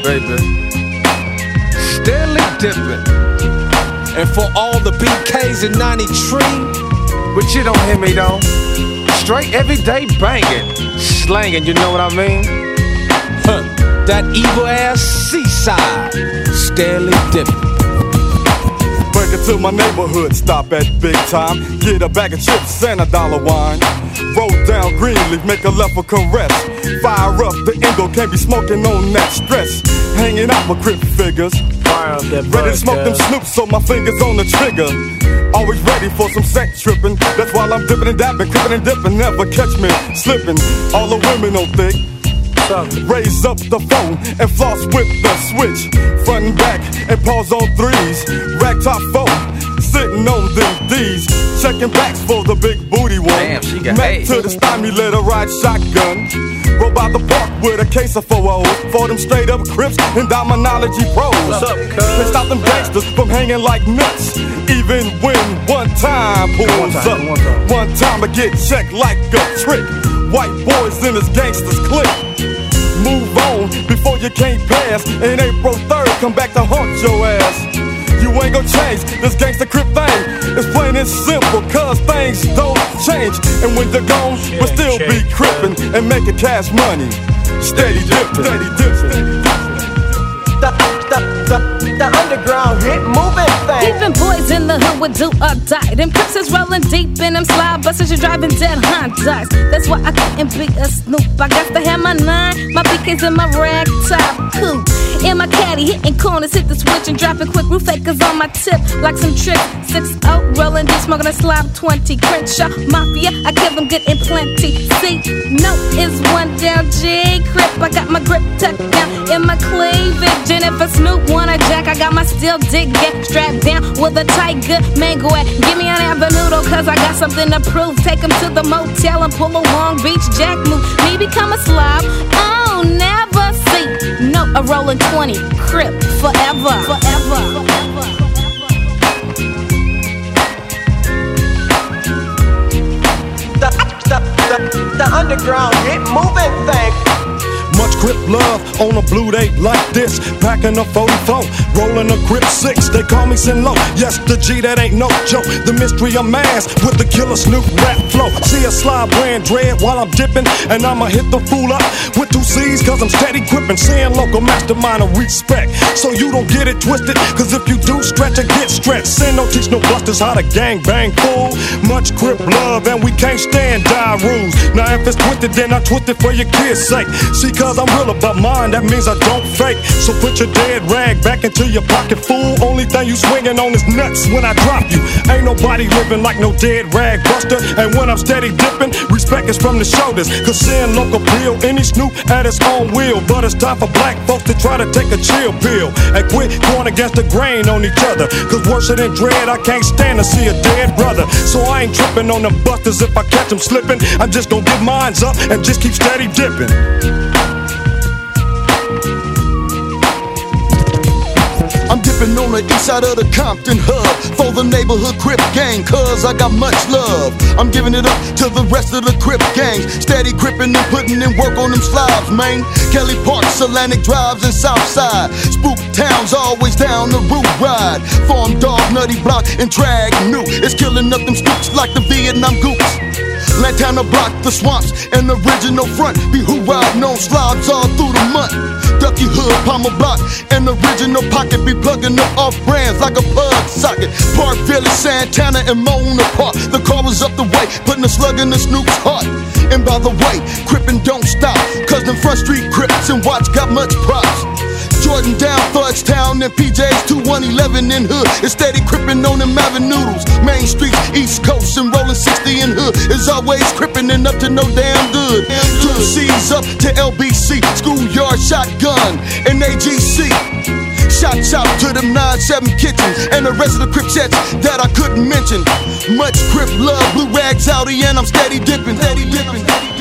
baby. Steadily dipping. And for all the BKs in 93, but you don't hear me though. Straight everyday banging, slanging, you know what I mean? Huh, that evil ass seaside, steadily dipping. Break it to my neighborhood, stop at big time. Get a bag of chips and a dollar wine. Roll down Greenleaf, make a left for caress. Fire up the endo, can't be smoking on that stress. Hanging out my crib figures. Ready to smoke them snoops, so my fingers on the trigger. Always ready for some sex tripping. That's why I'm dipping and dabbing, crippin' and dipping. Never catch me slipping. All the women on thick. Raise up the phone and floss with the switch. Front and back and pause on threes. Rack top phone, sitting on them D's. Checking backs for the big booty one. Damn, she got Mac to the stymie, let her ride shotgun. Roll by the park with a case of 4-0 for them straight up Crips and Dominology pros. What's up, cuz? They stop them gangsters from hanging like nuts. Even when one time pulls up. One time I get checked like a trick. White boys in his gangsters clique. Move on before you can't pass. And April 3rd, come back to haunt your ass. You ain't gon' change this gangsta crip thing. It's plain and simple, cause things don't change. And when you're gone, we'll still be crippin' and making cash money. Steady dip, steady dip, steady dip. The underground hit moving thing. Even boys in the hood would do or die. Them Crips is rolling deep in them slide buses. You're driving dead Hondas. That's why I couldn't be a Snoop. I got to have my 9, my BKs in my rag top coupe. In my caddy, hitting corners, hit the switch and dropping quick. Roof acres on my tip, like some tricks. 6-0, rolling deep, smoking a slob 20. Crenshaw Mafia, I kill them good and plenty. See, no, it's one down J Crip. I got my grip tucked down in my cleavage. And if a Snoop wanna jack, I got my steel dick get strapped down with a tight good mango at. Give me an avenue though, cause I got something to prove. Take him to the motel and pull a Long Beach Jack move. Me become a slob, oh, never see. No, a rolling 20, Crip, forever, forever, forever. The underground hit moving thing. Much Crip love on a blue day like this. Packing a 44, rolling a Crip 6. They call me Sin Low. Yes, the G, that ain't no joke. The mystery of mass with the killer Snoop rap flow. See a slide brand dread while I'm dipping, and I'ma hit the fool up with 2 C's, cause I'm steady gripping. Saying local mastermind of respect. So you don't get it twisted, cause if you do stretch or get stretched, Sin don't teach no busters how to gang bang fool. Much Crip love, and we can't stand die rules. Now if it's twisted, then I twist it for your kids' sake. See, cause I'm real about mine, that means I don't fake. So put your dead rag back into your pocket, fool. Only thing you swinging on is nuts when I drop you. Ain't nobody living like no dead rag buster. And when I'm steady dipping, respect is from the shoulders. Cause saying local bill, any Snoop at its own will. But it's time for black folks to try to take a chill pill and quit going against the grain on each other. Cause worse than dread, I can't stand to see a dead brother. So I ain't tripping on them busters if I catch them slipping. I'm just gonna get mines up and just keep steady dipping. I'm dipping on the east side of the Compton hub for the neighborhood Crip gang, cause I got much love. I'm giving it up to the rest of the Crip gangs. Steady gripping and putting in work on them slobs, man. Kelly Park, Atlantic Drives, and Southside. Spook Towns, always down the route ride. Farm Dog, Nutty Block, and Drag New. It's killing up them scoops like the Vietnam Goops. Lantana Block, the swamps, and the original front. Be who riding on slobs all through the month. Ducky Hood, Palmer Block, and the original pocket. Be plugging up off brands like a plug socket. Park Village, Santana, and Mona Park. The car was up the way, putting a slug in the Snoop's heart. And by the way, Crippin' don't stop, cause them Front Street Crips and Watts got much props. Jordan down, Fudgetown, and PJ's 2111 in hood. It's steady crippin' on them avenues. Main Street, East Coast, and rollin' 60 in hood. Is always crippin' and up to no damn good. 2 C's up to LBC, Schoolyard Shotgun, and AGC. Shot to them 9-7 kitchens and the rest of the Cripettes that I couldn't mention. Much Crip love, blue rags outie, and I'm steady dipping, steady dipping.